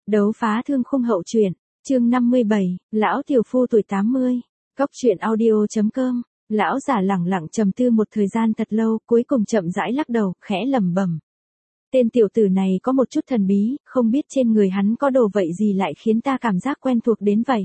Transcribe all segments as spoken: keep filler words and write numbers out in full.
Đấu phá thương khung hậu truyện, chương năm mươi bảy, lão tiểu phu tuổi tám mươi. Góc truyện audio.com. Lão giả lẳng lặng trầm tư một thời gian thật lâu, cuối cùng chậm rãi lắc đầu, khẽ lẩm bẩm. Tên tiểu tử này có một chút thần bí, không biết trên người hắn có đồ vậy gì lại khiến ta cảm giác quen thuộc đến vậy.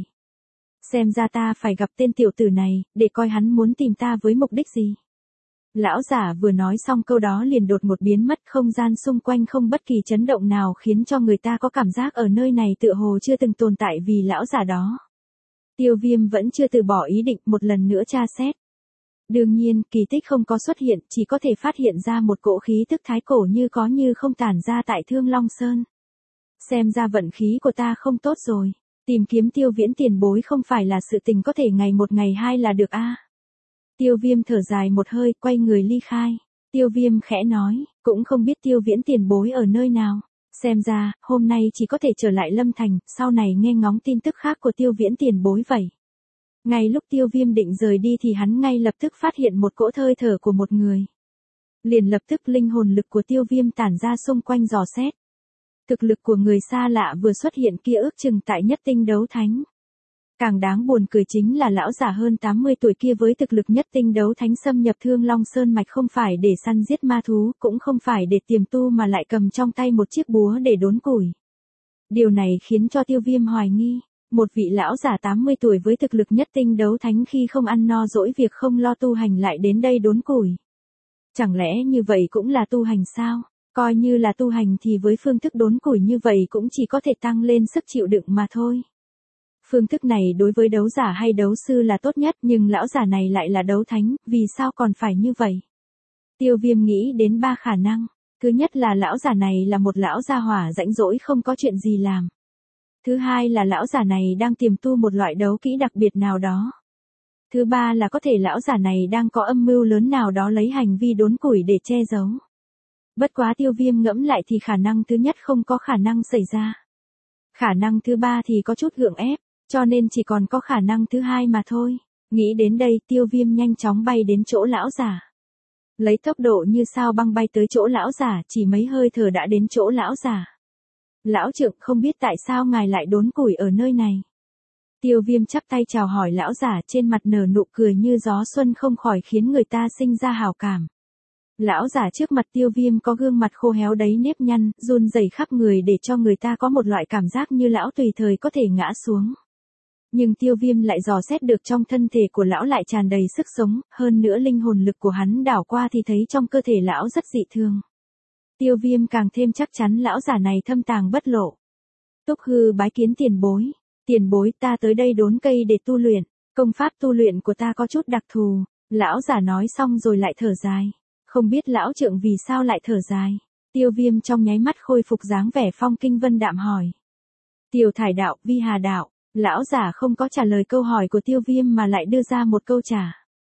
Xem ra ta phải gặp tên tiểu tử này, để coi hắn muốn tìm ta với mục đích gì. Lão giả vừa nói xong câu đó liền đột ngột biến mất, không gian xung quanh không bất kỳ chấn động nào khiến cho người ta có cảm giác ở nơi này tựa hồ chưa từng tồn tại vì lão giả đó. Tiêu Viêm vẫn chưa từ bỏ ý định một lần nữa tra xét. Đương nhiên, kỳ tích không có xuất hiện, chỉ có thể phát hiện ra một cỗ khí tức thái cổ như có như không tản ra tại Thương Long Sơn. Xem ra vận khí của ta không tốt rồi, tìm kiếm Tiêu Viễn tiền bối không phải là sự tình có thể ngày một ngày hai là được a. Tiêu Viêm thở dài một hơi, quay người ly khai. Tiêu Viêm khẽ nói, cũng không biết Tiêu Viễn tiền bối ở nơi nào. Xem ra, hôm nay chỉ có thể trở lại Lâm Thành, sau này nghe ngóng tin tức khác của Tiêu Viễn tiền bối vậy. Ngay lúc Tiêu Viêm định rời đi thì hắn ngay lập tức phát hiện một cỗ hơi thở của một người. Liền lập tức linh hồn lực của Tiêu Viêm tản ra xung quanh dò xét. Thực lực của người xa lạ vừa xuất hiện kia ước chừng tại nhất tinh đấu thánh. Càng đáng buồn cười chính là lão giả hơn tám mươi tuổi kia với thực lực nhất tinh đấu thánh xâm nhập Thương Long Sơn mạch không phải để săn giết ma thú, cũng không phải để tiềm tu mà lại cầm trong tay một chiếc búa để đốn củi. Điều này khiến cho Tiêu Viêm hoài nghi, một vị lão giả tám mươi tuổi với thực lực nhất tinh đấu thánh khi không ăn no dỗi việc không lo tu hành lại đến đây đốn củi. Chẳng lẽ như vậy cũng là tu hành sao? Coi như là tu hành thì với phương thức đốn củi như vậy cũng chỉ có thể tăng lên sức chịu đựng mà thôi. Phương thức này đối với đấu giả hay đấu sư là tốt nhất, nhưng lão giả này lại là đấu thánh, vì sao còn phải như vậy? Tiêu Viêm nghĩ đến ba khả năng. Thứ nhất là lão giả này là một lão gia hỏa rãnh rỗi không có chuyện gì làm. Thứ hai là lão giả này đang tiềm tu một loại đấu kỹ đặc biệt nào đó. Thứ ba là có thể lão giả này đang có âm mưu lớn nào đó lấy hành vi đốn củi để che giấu. Bất quá Tiêu Viêm ngẫm lại thì khả năng thứ nhất không có khả năng xảy ra. Khả năng thứ ba thì có chút gượng ép. Cho nên chỉ còn có khả năng thứ hai mà thôi. Nghĩ đến đây Tiêu Viêm nhanh chóng bay đến chỗ lão giả. Lấy tốc độ như sao băng bay tới chỗ lão giả, chỉ mấy hơi thở đã đến chỗ lão giả. Lão trượng, không biết tại sao ngài lại đốn củi ở nơi này. Tiêu Viêm chắp tay chào hỏi lão giả, trên mặt nở nụ cười như gió xuân không khỏi khiến người ta sinh ra hảo cảm. Lão giả trước mặt Tiêu Viêm có gương mặt khô héo đấy nếp nhăn, run rẩy khắp người để cho người ta có một loại cảm giác như lão tùy thời có thể ngã xuống. Nhưng Tiêu Viêm lại dò xét được trong thân thể của lão lại tràn đầy sức sống, hơn nữa linh hồn lực của hắn đảo qua thì thấy trong cơ thể lão rất dị thường. Tiêu Viêm càng thêm chắc chắn lão giả này thâm tàng bất lộ. Túc Hư bái kiến tiền bối. Tiền bối, ta tới đây đốn cây để tu luyện. Công pháp tu luyện của ta có chút đặc thù. Lão giả nói xong rồi lại thở dài. Không biết lão trượng vì sao lại thở dài. Tiêu Viêm trong nháy mắt khôi phục dáng vẻ phong kinh vân đạm hỏi. Tiểu Thải đạo, Vi Hà đạo. Lão giả không có trả lời câu hỏi của Tiêu Viêm mà lại đưa ra một câu trả.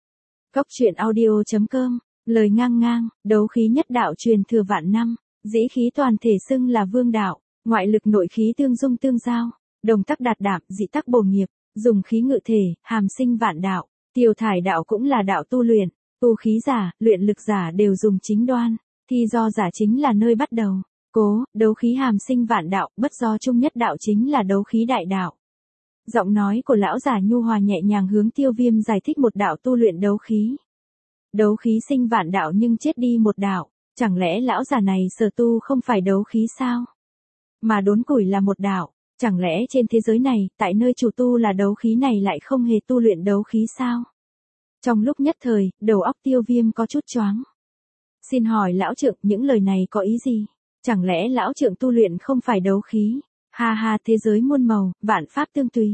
Góc truyện audio.com. Lời ngang ngang, đấu khí nhất đạo truyền thừa vạn năm, dĩ khí toàn thể xưng là vương đạo, ngoại lực nội khí tương dung tương giao, đồng tắc đạt đạm, dị tắc bổ nghiệp, dùng khí ngự thể, hàm sinh vạn đạo. Tiểu Thải đạo cũng là đạo tu luyện, tu khí giả, luyện lực giả đều dùng chính đoan, thi do giả chính là nơi bắt đầu. Cố, đấu khí hàm sinh vạn đạo, bất do chung nhất đạo chính là đấu khí đại đạo. Giọng nói của lão giả nhu hòa nhẹ nhàng hướng Tiêu Viêm giải thích một đạo tu luyện đấu khí. Đấu khí sinh vạn đạo nhưng chết đi một đạo, chẳng lẽ lão giả này sở tu không phải đấu khí sao? Mà đốn củi là một đạo, chẳng lẽ trên thế giới này, tại nơi chủ tu là đấu khí này lại không hề tu luyện đấu khí sao? Trong lúc nhất thời, đầu óc Tiêu Viêm có chút choáng. Xin hỏi lão trượng, những lời này có ý gì? Chẳng lẽ lão trượng tu luyện không phải đấu khí? Ha ha, thế giới muôn màu, vạn pháp tương tùy.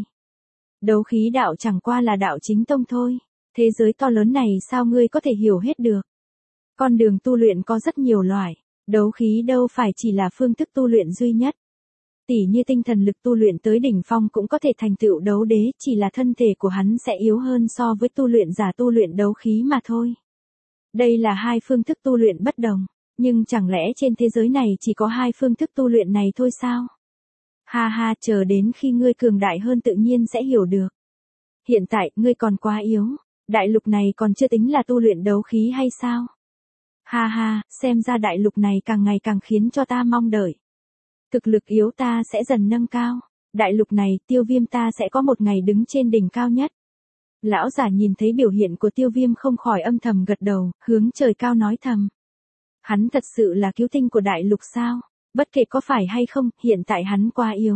Đấu khí đạo chẳng qua là đạo chính tông thôi. Thế giới to lớn này sao ngươi có thể hiểu hết được? Con đường tu luyện có rất nhiều loại, đấu khí đâu phải chỉ là phương thức tu luyện duy nhất. Tỉ như tinh thần lực tu luyện tới đỉnh phong cũng có thể thành tựu đấu đế, chỉ là thân thể của hắn sẽ yếu hơn so với tu luyện giả tu luyện đấu khí mà thôi. Đây là hai phương thức tu luyện bất đồng, nhưng chẳng lẽ trên thế giới này chỉ có hai phương thức tu luyện này thôi sao? Ha ha, chờ đến khi ngươi cường đại hơn tự nhiên sẽ hiểu được. Hiện tại, ngươi còn quá yếu. Đại lục này còn chưa tính là tu luyện đấu khí hay sao? Ha ha, xem ra đại lục này càng ngày càng khiến cho ta mong đợi. Thực lực yếu ta sẽ dần nâng cao. Đại lục này, Tiêu Viêm ta sẽ có một ngày đứng trên đỉnh cao nhất. Lão giả nhìn thấy biểu hiện của Tiêu Viêm không khỏi âm thầm gật đầu, hướng trời cao nói thầm. Hắn thật sự là cứu tinh của đại lục sao? Bất kể có phải hay không, hiện tại hắn quá yếu.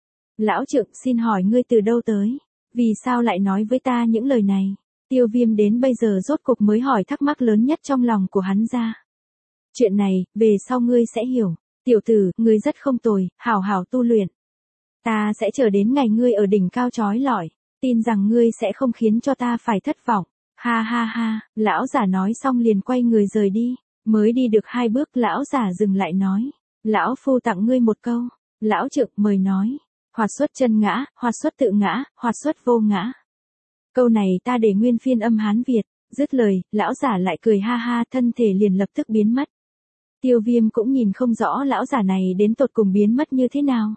Lão Trượng, xin hỏi ngươi từ đâu tới? Vì sao lại nói với ta những lời này? Tiêu Viêm đến bây giờ rốt cục mới hỏi thắc mắc lớn nhất trong lòng của hắn ra. Chuyện này, về sau ngươi sẽ hiểu. Tiểu tử, ngươi rất không tồi, hảo hảo tu luyện. Ta sẽ chờ đến ngày ngươi ở đỉnh cao chói lọi, tin rằng ngươi sẽ không khiến cho ta phải thất vọng. Ha ha ha, lão giả nói xong liền quay người rời đi, mới đi được hai bước lão giả dừng lại nói. Lão phu tặng ngươi một câu, lão Trượng mời nói. Hoạt xuất chân ngã, hoạt xuất tự ngã, hoạt xuất vô ngã. Câu này ta để nguyên phiên âm Hán Việt, dứt lời, lão giả lại cười ha ha, thân thể liền lập tức biến mất. Tiêu Viêm cũng nhìn không rõ lão giả này đến tột cùng biến mất như thế nào.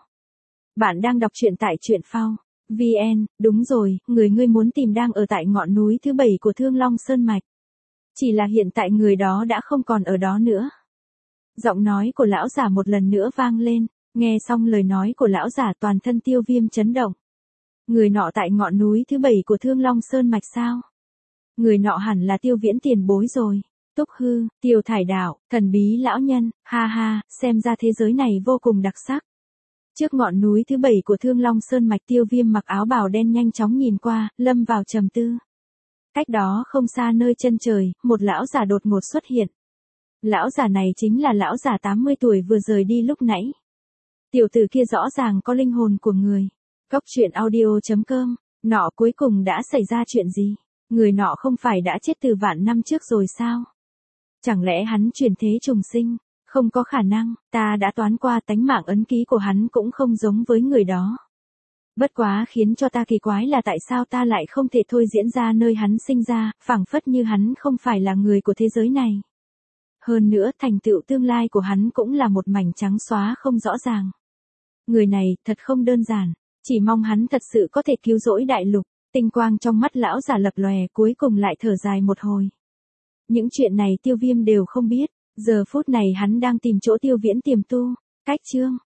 Bạn đang đọc truyện tại truyện phao chấm vn, đúng rồi, người ngươi muốn tìm đang ở tại ngọn núi thứ bảy của Thương Long Sơn Mạch. Chỉ là hiện tại người đó đã không còn ở đó nữa. Giọng nói của lão giả một lần nữa vang lên, nghe xong lời nói của lão giả toàn thân Tiêu Viêm chấn động. Người nọ tại ngọn núi thứ bảy của Thương Long Sơn Mạch sao? Người nọ hẳn là Tiêu Viễn tiền bối rồi. Túc Hư, Tiêu Thải Đạo, thần bí lão nhân, ha ha, xem ra thế giới này vô cùng đặc sắc. Trước ngọn núi thứ bảy của Thương Long Sơn Mạch, Tiêu Viêm mặc áo bào đen nhanh chóng nhìn qua, lâm vào trầm tư. Cách đó không xa nơi chân trời, một lão giả đột ngột xuất hiện. Lão giả này chính là lão giả tám mươi tuổi vừa rời đi lúc nãy. Tiểu tử kia rõ ràng có linh hồn của người. Cốc truyện audio chấm com, nọ cuối cùng đã xảy ra chuyện gì? Người nọ không phải đã chết từ vạn năm trước rồi sao? Chẳng lẽ hắn chuyển thế trùng sinh? Không có khả năng, ta đã toán qua tánh mạng ấn ký của hắn cũng không giống với người đó. Bất quá khiến cho ta kỳ quái là tại sao ta lại không thể thôi diễn ra nơi hắn sinh ra, phảng phất như hắn không phải là người của thế giới này. Hơn nữa thành tựu tương lai của hắn cũng là một mảnh trắng xóa không rõ ràng. Người này thật không đơn giản, chỉ mong hắn thật sự có thể cứu rỗi đại lục. Tinh quang trong mắt lão giả lập lòe, cuối cùng lại thở dài một hồi. Những chuyện này Tiêu Viêm đều không biết, giờ phút này hắn đang tìm chỗ Tiêu Viễn tiềm tu. Cách chương